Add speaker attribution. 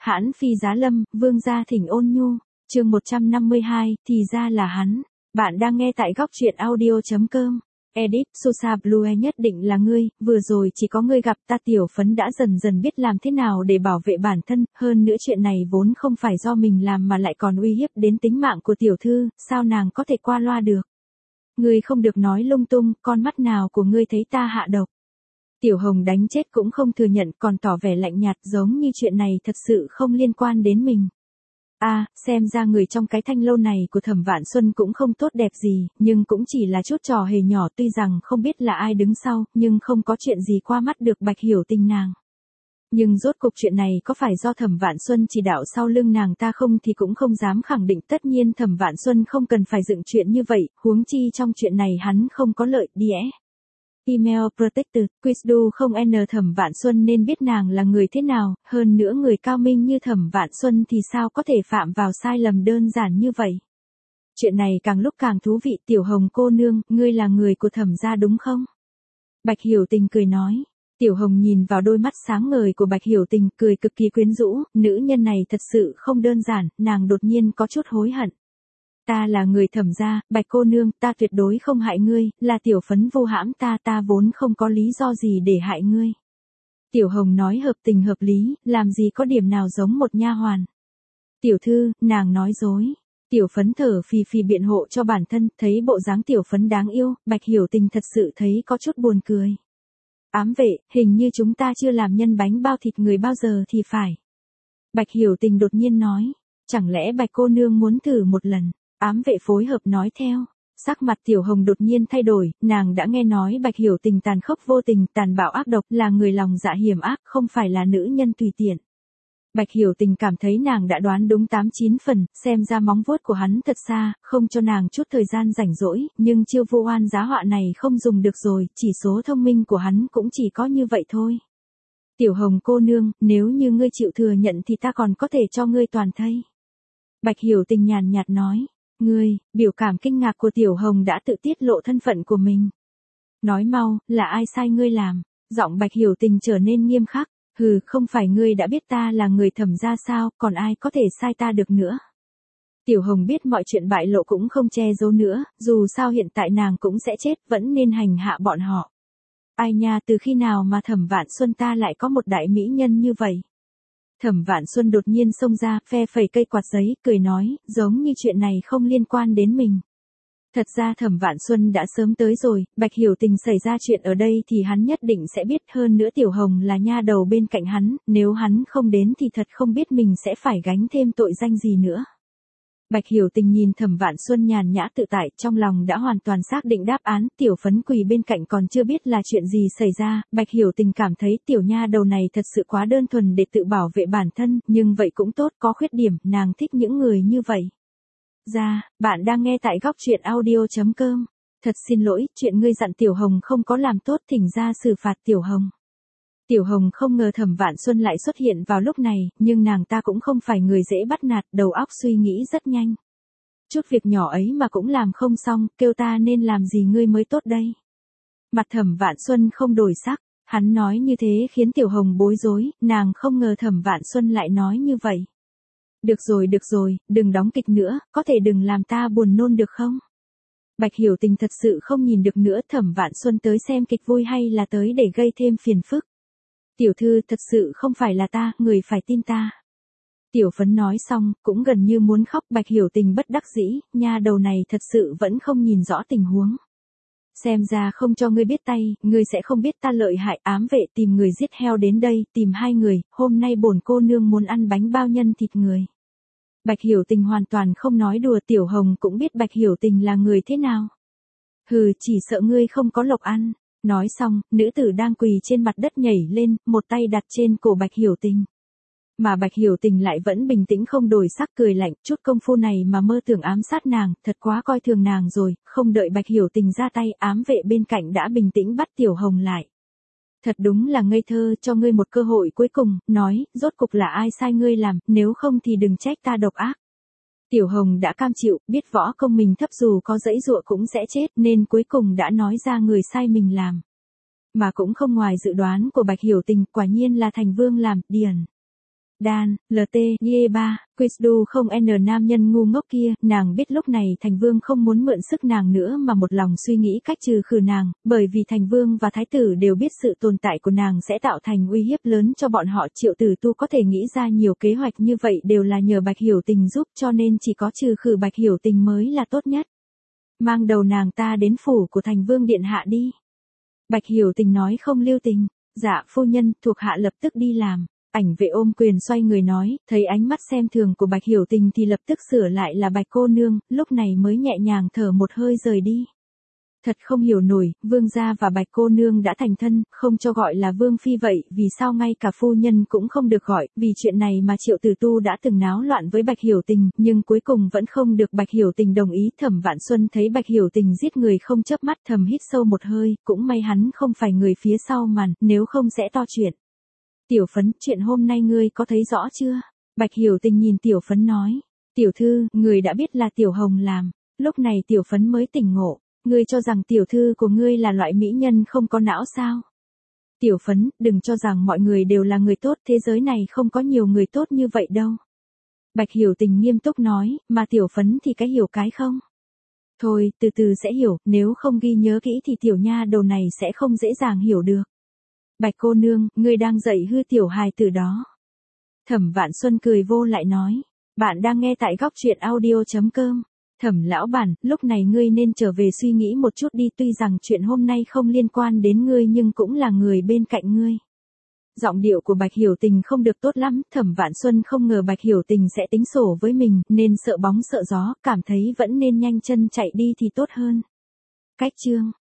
Speaker 1: Hãn phi giá lâm, vương gia thỉnh ôn nhu, chương 152, thì ra là hắn. Bạn đang nghe tại góc truyện audio.com. Edit, Sosa Blue nhất định là ngươi, vừa rồi chỉ có ngươi gặp ta. Tiểu Phấn đã dần dần biết làm thế nào để bảo vệ bản thân, hơn nữa chuyện này vốn không phải do mình làm mà lại còn uy hiếp đến tính mạng của tiểu thư, sao nàng có thể qua loa được. Ngươi không được nói lung tung, con mắt nào của ngươi thấy ta hạ độc. Tiểu Hồng đánh chết cũng không thừa nhận, còn tỏ vẻ lạnh nhạt giống như chuyện này thật sự không liên quan đến mình. Xem ra người trong cái thanh lâu này của Thẩm Vạn Xuân cũng không tốt đẹp gì, nhưng cũng chỉ là chút trò hề nhỏ, tuy rằng không biết là ai đứng sau, nhưng không có chuyện gì qua mắt được Bạch Hiểu Tình nàng. Nhưng rốt cuộc chuyện này có phải do Thẩm Vạn Xuân chỉ đạo sau lưng nàng ta không thì cũng không dám khẳng định, tất nhiên Thẩm Vạn Xuân không cần phải dựng chuyện như vậy, huống chi trong chuyện này hắn không có lợi, đĩa. Email Protected, Quizdu không n Thẩm Vạn Xuân nên biết nàng là người thế nào, hơn nữa người cao minh như Thẩm Vạn Xuân thì sao có thể phạm vào sai lầm đơn giản như vậy. Chuyện này càng lúc càng thú vị. Tiểu Hồng cô nương, ngươi là người của Thẩm gia đúng không? Bạch Hiểu Tình cười nói. Tiểu Hồng nhìn vào đôi mắt sáng ngời của Bạch Hiểu Tình, cười cực kỳ quyến rũ, nữ nhân này thật sự không đơn giản, nàng đột nhiên có chút hối hận. Ta là người Thẩm gia, Bạch cô nương, ta tuyệt đối không hại ngươi, là Tiểu Phấn vu hãm ta vốn không có lý do gì để hại ngươi. Tiểu Hồng nói hợp tình hợp lý, làm gì có điểm nào giống một nha hoàn. Tiểu thư, nàng nói dối. Tiểu Phấn thở phì phì biện hộ cho bản thân, thấy bộ dáng Tiểu Phấn đáng yêu, Bạch Hiểu Tình thật sự thấy có chút buồn cười. Ám vệ, hình như chúng ta chưa làm nhân bánh bao thịt người bao giờ thì phải. Bạch Hiểu Tình đột nhiên nói, chẳng lẽ Bạch cô nương muốn thử một lần? Ám vệ phối hợp nói theo. Sắc mặt Tiểu Hồng đột nhiên thay đổi, nàng đã nghe nói Bạch Hiểu Tình tàn khốc vô tình, tàn bạo ác độc, là người lòng dạ hiểm ác, không phải là nữ nhân tùy tiện. Bạch Hiểu Tình cảm thấy nàng đã đoán đúng 8-9 phần, xem ra móng vuốt của hắn thật xa, không cho nàng chút thời gian rảnh rỗi, nhưng chiêu vu oan giá họa này không dùng được rồi, chỉ số thông minh của hắn cũng chỉ có như vậy thôi. Tiểu Hồng cô nương, nếu như ngươi chịu thừa nhận thì ta còn có thể cho ngươi toàn thây. Bạch Hiểu Tình nhàn nhạt nói. Ngươi, biểu cảm kinh ngạc của Tiểu Hồng đã tự tiết lộ thân phận của mình. Nói mau, là ai sai ngươi làm? Giọng Bạch Hiểu Tình trở nên nghiêm khắc. Hừ, không phải ngươi đã biết ta là người Thẩm gia sao, còn ai có thể sai ta được nữa? Tiểu Hồng biết mọi chuyện bại lộ cũng không che giấu nữa, dù sao hiện tại nàng cũng sẽ chết, vẫn nên hành hạ bọn họ. Ai nha, từ khi nào mà Thẩm Vạn Xuân ta lại có một đại mỹ nhân như vậy? Thẩm Vạn Xuân đột nhiên xông ra, phe phẩy cây quạt giấy, cười nói, giống như chuyện này không liên quan đến mình. Thật ra Thẩm Vạn Xuân đã sớm tới rồi, Bạch Hiểu Tình xảy ra chuyện ở đây thì hắn nhất định sẽ biết, hơn nữa Tiểu Hồng là nha đầu bên cạnh hắn, nếu hắn không đến thì thật không biết mình sẽ phải gánh thêm tội danh gì nữa. Bạch Hiểu Tình nhìn Thẩm Vạn Xuân nhàn nhã tự tại, trong lòng đã hoàn toàn xác định đáp án. Tiểu Phấn quỳ bên cạnh còn chưa biết là chuyện gì xảy ra, Bạch Hiểu Tình cảm thấy tiểu nha đầu này thật sự quá đơn thuần để tự bảo vệ bản thân, nhưng vậy cũng tốt, có khuyết điểm, nàng thích những người như vậy. Bạn đang nghe tại góc truyện audio.com. Thật xin lỗi, chuyện ngươi dặn Tiểu Hồng không có làm tốt, thỉnh ra xử phạt Tiểu Hồng. Tiểu Hồng không ngờ Thẩm Vạn Xuân lại xuất hiện vào lúc này, nhưng nàng ta cũng không phải người dễ bắt nạt, đầu óc suy nghĩ rất nhanh. Chút việc nhỏ ấy mà cũng làm không xong, kêu ta nên làm gì ngươi mới tốt đây? Mặt Thẩm Vạn Xuân không đổi sắc, hắn nói như thế khiến Tiểu Hồng bối rối, nàng không ngờ Thẩm Vạn Xuân lại nói như vậy. Được rồi, đừng đóng kịch nữa, có thể đừng làm ta buồn nôn được không? Bạch Hiểu Tình thật sự không nhìn được nữa, Thẩm Vạn Xuân tới xem kịch vui hay là tới để gây thêm phiền phức? Tiểu thư, thật sự không phải là ta, người phải tin ta. Tiểu Phấn nói xong, cũng gần như muốn khóc. Bạch Hiểu Tình bất đắc dĩ, nha đầu này thật sự vẫn không nhìn rõ tình huống. Xem ra không cho ngươi biết tay, ngươi sẽ không biết ta lợi hại. Ám vệ tìm người giết heo đến đây, tìm hai người, hôm nay bổn cô nương muốn ăn bánh bao nhân thịt người. Bạch Hiểu Tình hoàn toàn không nói đùa, Tiểu Hồng cũng biết Bạch Hiểu Tình là người thế nào. Hừ, chỉ sợ ngươi không có lộc ăn. Nói xong, nữ tử đang quỳ trên mặt đất nhảy lên, một tay đặt trên cổ Bạch Hiểu Tình. Mà Bạch Hiểu Tình lại vẫn bình tĩnh không đổi sắc, cười lạnh, chút công phu này mà mơ tưởng ám sát nàng, thật quá coi thường nàng rồi. Không đợi Bạch Hiểu Tình ra tay, ám vệ bên cạnh đã bình tĩnh bắt Tiểu Hồng lại. Thật đúng là ngây thơ, cho ngươi một cơ hội cuối cùng, nói, rốt cục là ai sai ngươi làm, nếu không thì đừng trách ta độc ác. Tiểu Hồng đã cam chịu, biết võ công mình thấp dù có giãy giụa cũng sẽ chết, nên cuối cùng đã nói ra người sai mình làm. Mà cũng không ngoài dự đoán của Bạch Hiểu Tình, quả nhiên là Thành Vương làm, điền. Dan, LT, Ye3, Quizdu không N nam nhân ngu ngốc kia, nàng biết lúc này Thành Vương không muốn mượn sức nàng nữa mà một lòng suy nghĩ cách trừ khử nàng, bởi vì Thành Vương và Thái tử đều biết sự tồn tại của nàng sẽ tạo thành uy hiếp lớn cho bọn họ. Triệu Tử Tu có thể nghĩ ra nhiều kế hoạch như vậy đều là nhờ Bạch Hiểu Tình giúp, cho nên chỉ có trừ khử Bạch Hiểu Tình mới là tốt nhất. Mang đầu nàng ta đến phủ của Thành Vương điện hạ đi. Bạch Hiểu Tình nói không lưu tình. Dạ phu nhân, thuộc hạ lập tức đi làm. Ảnh vệ ôm quyền xoay người nói, thấy ánh mắt xem thường của Bạch Hiểu Tình thì lập tức sửa lại là Bạch cô nương, lúc này mới nhẹ nhàng thở một hơi rời đi. Thật không hiểu nổi, vương gia và Bạch cô nương đã thành thân, không cho gọi là vương phi vậy, vì sao ngay cả phu nhân cũng không được gọi, vì chuyện này mà Triệu Tử Tu đã từng náo loạn với Bạch Hiểu Tình, nhưng cuối cùng vẫn không được Bạch Hiểu Tình đồng ý. Thẩm Vạn Xuân thấy Bạch Hiểu Tình giết người không chớp mắt, thầm hít sâu một hơi, cũng may hắn không phải người phía sau màn, nếu không sẽ to chuyện. Tiểu Phấn, chuyện hôm nay ngươi có thấy rõ chưa? Bạch Hiểu Tình nhìn Tiểu Phấn nói, tiểu thư, người đã biết là Tiểu Hồng làm. Lúc này Tiểu Phấn mới tỉnh ngộ. Ngươi cho rằng tiểu thư của ngươi là loại mỹ nhân không có não sao? Tiểu Phấn, đừng cho rằng mọi người đều là người tốt, thế giới này không có nhiều người tốt như vậy đâu. Bạch Hiểu Tình nghiêm túc nói, mà Tiểu Phấn thì cái hiểu cái không. Thôi, từ từ sẽ hiểu, nếu không ghi nhớ kỹ thì tiểu nha đầu này sẽ không dễ dàng hiểu được. Bạch cô nương, ngươi đang dạy hư tiểu hài tử đó. Thẩm Vạn Xuân cười vô lại nói, bạn đang nghe tại góc truyện audio.com. Thẩm lão bản, lúc này ngươi nên trở về suy nghĩ một chút đi, tuy rằng chuyện hôm nay không liên quan đến ngươi nhưng cũng là người bên cạnh ngươi. Giọng điệu của Bạch Hiểu Tình không được tốt lắm, Thẩm Vạn Xuân không ngờ Bạch Hiểu Tình sẽ tính sổ với mình, nên sợ bóng sợ gió, cảm thấy vẫn nên nhanh chân chạy đi thì tốt hơn. Cách chương